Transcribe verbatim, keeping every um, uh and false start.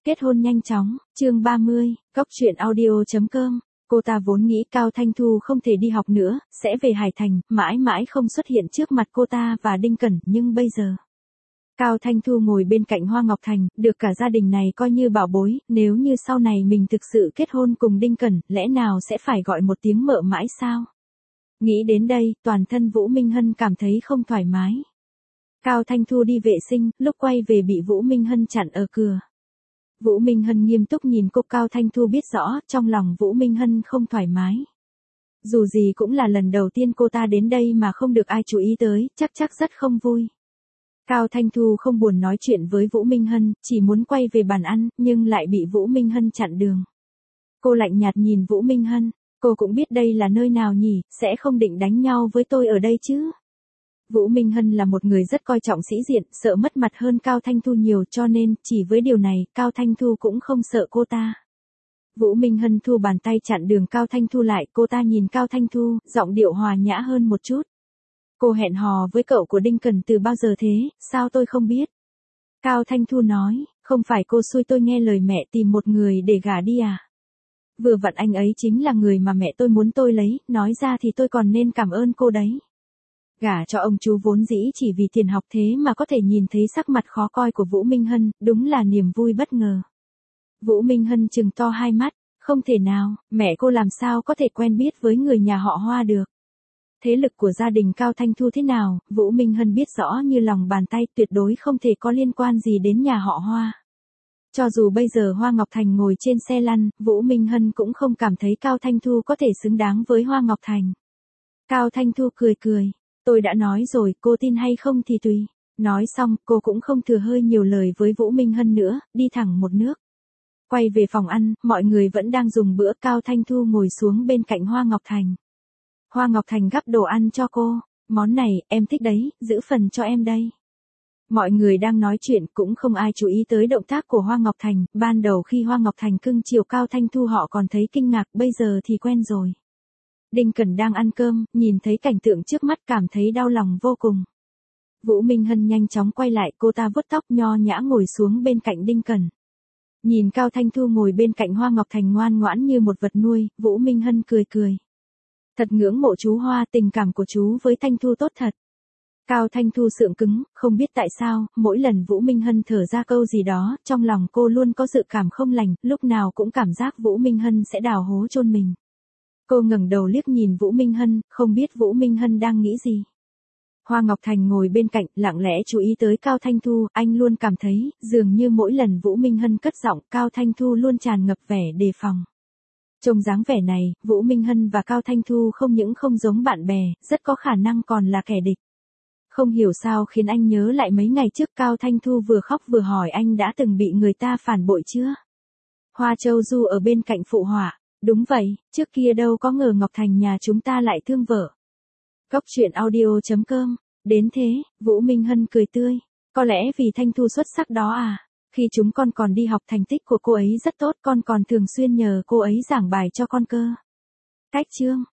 Kết hôn nhanh chóng, chương ba mươi, Cốc truyện audio chấm com. Cô ta vốn nghĩ Cao Thanh Thu không thể đi học nữa, sẽ về Hải Thành, mãi mãi không xuất hiện trước mặt cô ta và Đinh Cẩn, nhưng bây giờ. Cao Thanh Thu ngồi bên cạnh Hoa Ngọc Thành, được cả gia đình này coi như bảo bối, nếu như sau này mình thực sự kết hôn cùng Đinh Cẩn, lẽ nào sẽ phải gọi một tiếng mợ mãi sao? Nghĩ đến đây, toàn thân Vũ Minh Hân cảm thấy không thoải mái. Cao Thanh Thu đi vệ sinh, lúc quay về bị Vũ Minh Hân chặn ở cửa. Vũ Minh Hân nghiêm túc nhìn cô. Cao Thanh Thu biết rõ, trong lòng Vũ Minh Hân không thoải mái. Dù gì cũng là lần đầu tiên cô ta đến đây mà không được ai chú ý tới, chắc chắc rất không vui. Cao Thanh Thu không buồn nói chuyện với Vũ Minh Hân, chỉ muốn quay về bàn ăn, nhưng lại bị Vũ Minh Hân chặn đường. Cô lạnh nhạt nhìn Vũ Minh Hân, cô cũng biết đây là nơi nào nhỉ, sẽ không định đánh nhau với tôi ở đây chứ. Vũ Minh Hân là một người rất coi trọng sĩ diện, sợ mất mặt hơn Cao Thanh Thu nhiều, cho nên, chỉ với điều này, Cao Thanh Thu cũng không sợ cô ta. Vũ Minh Hân thu bàn tay chặn đường Cao Thanh Thu lại, cô ta nhìn Cao Thanh Thu, giọng điệu hòa nhã hơn một chút. Cô hẹn hò với cậu của Đinh Cẩn từ bao giờ thế, sao tôi không biết? Cao Thanh Thu nói, không phải cô xui tôi nghe lời mẹ tìm một người để gả đi à? Vừa vặn anh ấy chính là người mà mẹ tôi muốn tôi lấy, nói ra thì tôi còn nên cảm ơn cô đấy. Gả cho ông chú vốn dĩ chỉ vì tiền học, thế mà có thể nhìn thấy sắc mặt khó coi của Vũ Minh Hân, đúng là niềm vui bất ngờ. Vũ Minh Hân trừng to hai mắt, không thể nào, mẹ cô làm sao có thể quen biết với người nhà họ Hoa được. Thế lực của gia đình Cao Thanh Thu thế nào, Vũ Minh Hân biết rõ như lòng bàn tay, tuyệt đối không thể có liên quan gì đến nhà họ Hoa. Cho dù bây giờ Hoa Ngọc Thành ngồi trên xe lăn, Vũ Minh Hân cũng không cảm thấy Cao Thanh Thu có thể xứng đáng với Hoa Ngọc Thành. Cao Thanh Thu cười cười. Tôi đã nói rồi, cô tin hay không thì tùy. Nói xong, cô cũng không thừa hơi nhiều lời với Vũ Minh Hân nữa, đi thẳng một nước. Quay về phòng ăn, mọi người vẫn đang dùng bữa. Cao Thanh Thu ngồi xuống bên cạnh Hoa Ngọc Thành. Hoa Ngọc Thành gắp đồ ăn cho cô. Món này, em thích đấy, giữ phần cho em đây. Mọi người đang nói chuyện, cũng không ai chú ý tới động tác của Hoa Ngọc Thành. Ban đầu khi Hoa Ngọc Thành cưng chiều Cao Thanh Thu họ còn thấy kinh ngạc, bây giờ thì quen rồi. Đinh Cẩn đang ăn cơm, nhìn thấy cảnh tượng trước mắt cảm thấy đau lòng vô cùng. Vũ Minh Hân nhanh chóng quay lại, cô ta vuốt tóc nho nhã ngồi xuống bên cạnh Đinh Cẩn. Nhìn Cao Thanh Thu ngồi bên cạnh Hoa Ngọc Thành ngoan ngoãn như một vật nuôi, Vũ Minh Hân cười cười. Thật ngưỡng mộ chú Hoa, tình cảm của chú với Thanh Thu tốt thật. Cao Thanh Thu sượng cứng, không biết tại sao, mỗi lần Vũ Minh Hân thở ra câu gì đó, trong lòng cô luôn có dự cảm không lành, lúc nào cũng cảm giác Vũ Minh Hân sẽ đào hố chôn mình. Cô ngẩng đầu liếc nhìn Vũ Minh Hân, không biết Vũ Minh Hân đang nghĩ gì. Hoa Ngọc Thành ngồi bên cạnh, lặng lẽ chú ý tới Cao Thanh Thu, anh luôn cảm thấy, dường như mỗi lần Vũ Minh Hân cất giọng, Cao Thanh Thu luôn tràn ngập vẻ đề phòng. Trông dáng vẻ này, Vũ Minh Hân và Cao Thanh Thu không những không giống bạn bè, rất có khả năng còn là kẻ địch. Không hiểu sao khiến anh nhớ lại mấy ngày trước Cao Thanh Thu vừa khóc vừa hỏi anh đã từng bị người ta phản bội chưa? Hoa Châu Du ở bên cạnh phụ họa. Đúng vậy, trước kia đâu có ngờ Ngọc Thành nhà chúng ta lại thương vợ. Cốc truyện audio chấm com. Đến thế, Vũ Minh Hân cười tươi. Có lẽ vì Thanh Thu xuất sắc đó à. Khi chúng con còn đi học thành tích của cô ấy rất tốt, con còn thường xuyên nhờ cô ấy giảng bài cho con cơ. Cách chương.